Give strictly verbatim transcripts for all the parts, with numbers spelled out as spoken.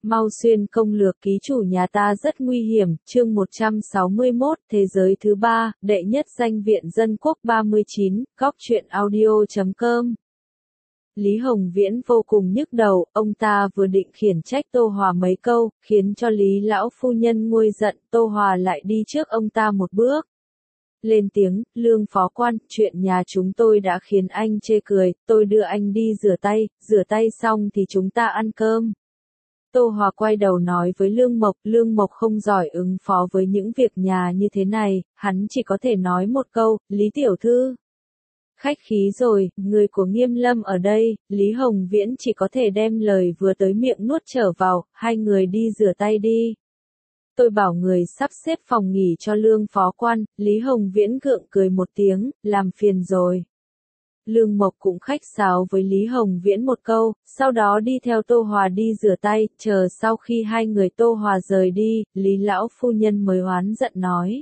Mau xuyên công lược ký chủ nhà ta rất nguy hiểm, chương một trăm sáu mươi mốt, thế giới thứ ba, đệ nhất danh viện dân quốc ba mươi chín, góc truyện audio chấm com. Lý Hồng Viễn vô cùng nhức đầu, ông ta vừa định khiển trách Tô Hòa mấy câu, khiến cho Lý lão phu nhân nguôi giận, Tô Hòa lại đi trước ông ta một bước. Lên tiếng, Lương phó quan, chuyện nhà chúng tôi đã khiến anh chê cười, tôi đưa anh đi rửa tay, rửa tay xong thì chúng ta ăn cơm. Tô Hòa quay đầu nói với Lương Mộc, Lương Mộc không giỏi ứng phó với những việc nhà như thế này, hắn chỉ có thể nói một câu, Lý tiểu thư. Khách khí rồi, người của Nghiêm Lâm ở đây, Lý Hồng Viễn chỉ có thể đem lời vừa tới miệng nuốt trở vào, hai người đi rửa tay đi. Tôi bảo người sắp xếp phòng nghỉ cho Lương phó quan, Lý Hồng Viễn gượng cười một tiếng, làm phiền rồi. Lương Mộc cũng khách sáo với Lý Hồng Viễn một câu, sau đó đi theo Tô Hòa đi rửa tay, chờ sau khi hai người Tô Hòa rời đi, Lý lão phu nhân mới oán giận nói.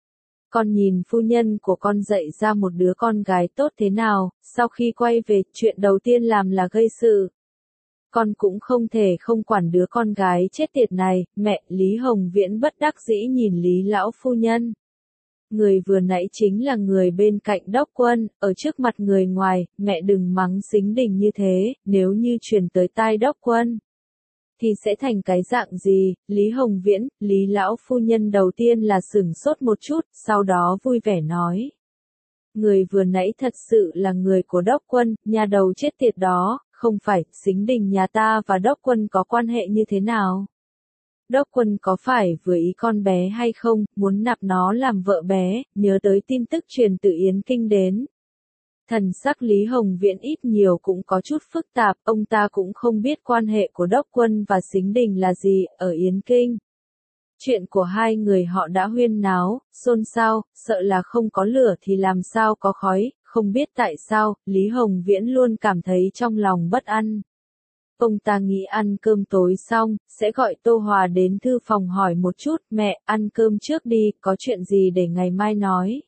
Con nhìn phu nhân của con dạy ra một đứa con gái tốt thế nào, sau khi quay về, chuyện đầu tiên làm là gây sự. Con cũng không thể không quản đứa con gái chết tiệt này, mẹ, Lý Hồng Viễn bất đắc dĩ nhìn Lý lão phu nhân. Người vừa nãy chính là người bên cạnh Đốc Quân, ở trước mặt người ngoài, mẹ đừng mắng Sính Đình như thế, nếu như truyền tới tai Đốc Quân. Thì sẽ thành cái dạng gì, Lý Hồng Viễn, Lý lão phu nhân đầu tiên là sửng sốt một chút, sau đó vui vẻ nói. Người vừa nãy thật sự là người của Đốc Quân, nhà đầu chết tiệt đó, không phải, Sính Đình nhà ta và Đốc Quân có quan hệ như thế nào? Đốc Quân có phải vừa ý con bé hay không, muốn nạp nó làm vợ bé, nhớ tới tin tức truyền từ Yến Kinh đến. Thần sắc Lý Hồng Viễn ít nhiều cũng có chút phức tạp, ông ta cũng không biết quan hệ của Đốc Quân và Sính Đình là gì, ở Yến Kinh. Chuyện của hai người họ đã huyên náo, xôn xao, sợ là không có lửa thì làm sao có khói, không biết tại sao, Lý Hồng Viễn luôn cảm thấy trong lòng bất an. Ông ta nghĩ ăn cơm tối xong, sẽ gọi Tô Hòa đến thư phòng hỏi một chút, mẹ, ăn cơm trước đi, có chuyện gì để ngày mai nói.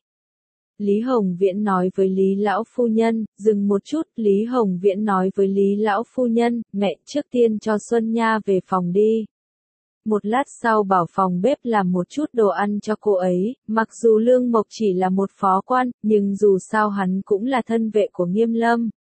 Lý Hồng Viễn nói với Lý lão phu nhân, dừng một chút, Lý Hồng Viễn nói với Lý lão phu nhân, mẹ, trước tiên cho Xuân Nha về phòng đi. Một lát sau bảo phòng bếp làm một chút đồ ăn cho cô ấy, mặc dù Lương Mộc chỉ là một phó quan, nhưng dù sao hắn cũng là thân vệ của Nghiêm Lâm.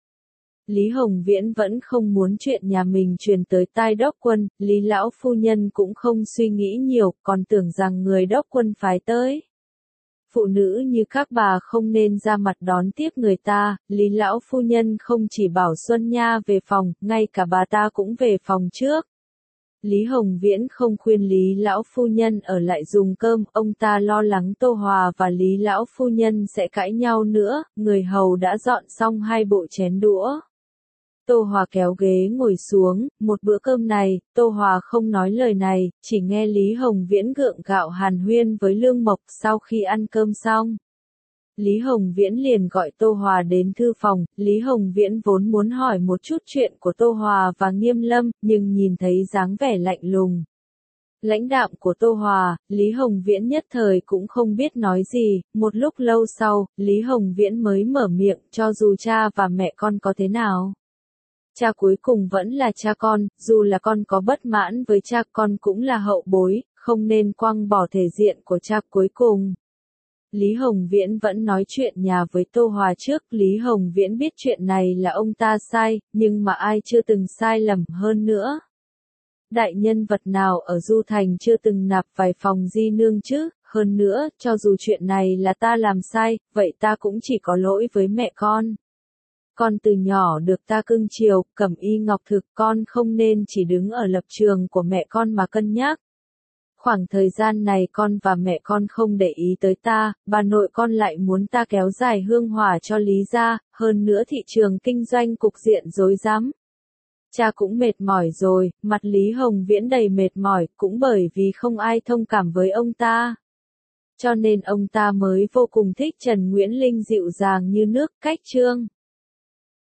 Lý Hồng Viễn vẫn không muốn chuyện nhà mình truyền tới tai Đốc Quân, Lý lão phu nhân cũng không suy nghĩ nhiều, còn tưởng rằng người Đốc Quân phái tới. Phụ nữ như các bà không nên ra mặt đón tiếp người ta, Lý lão phu nhân không chỉ bảo Xuân Nha về phòng, ngay cả bà ta cũng về phòng trước. Lý Hồng Viễn không khuyên Lý lão phu nhân ở lại dùng cơm, ông ta lo lắng Tô Hòa và Lý lão phu nhân sẽ cãi nhau nữa, người hầu đã dọn xong hai bộ chén đũa. Tô Hòa kéo ghế ngồi xuống, một bữa cơm này, Tô Hòa không nói lời này, chỉ nghe Lý Hồng Viễn gượng gạo hàn huyên với Lương Mộc sau khi ăn cơm xong. Lý Hồng Viễn liền gọi Tô Hòa đến thư phòng, Lý Hồng Viễn vốn muốn hỏi một chút chuyện của Tô Hòa và Nghiêm Lâm, nhưng nhìn thấy dáng vẻ lạnh lùng. Lãnh đạm của Tô Hòa, Lý Hồng Viễn nhất thời cũng không biết nói gì, một lúc lâu sau, Lý Hồng Viễn mới mở miệng, cho dù cha và mẹ con có thế nào. Cha cuối cùng vẫn là cha con, dù là con có bất mãn với cha con cũng là hậu bối, không nên quăng bỏ thể diện của cha cuối cùng. Lý Hồng Viễn vẫn nói chuyện nhà với Tô Hòa trước, Lý Hồng Viễn biết chuyện này là ông ta sai, nhưng mà ai chưa từng sai lầm hơn nữa. Đại nhân vật nào ở Du Thành chưa từng nạp vài phòng di nương chứ, hơn nữa, cho dù chuyện này là ta làm sai, vậy ta cũng chỉ có lỗi với mẹ con. Con từ nhỏ được ta cưng chiều, cẩm y ngọc thực, con không nên chỉ đứng ở lập trường của mẹ con mà cân nhắc. Khoảng thời gian này con và mẹ con không để ý tới ta, bà nội con lại muốn ta kéo dài hương hỏa cho Lý gia, hơn nữa thị trường kinh doanh cục diện rối rắm. Cha cũng mệt mỏi rồi, mặt Lý Hồng Viễn đầy mệt mỏi, cũng bởi vì không ai thông cảm với ông ta. Cho nên ông ta mới vô cùng thích Trần Nguyễn Linh dịu dàng như nước, cách trương.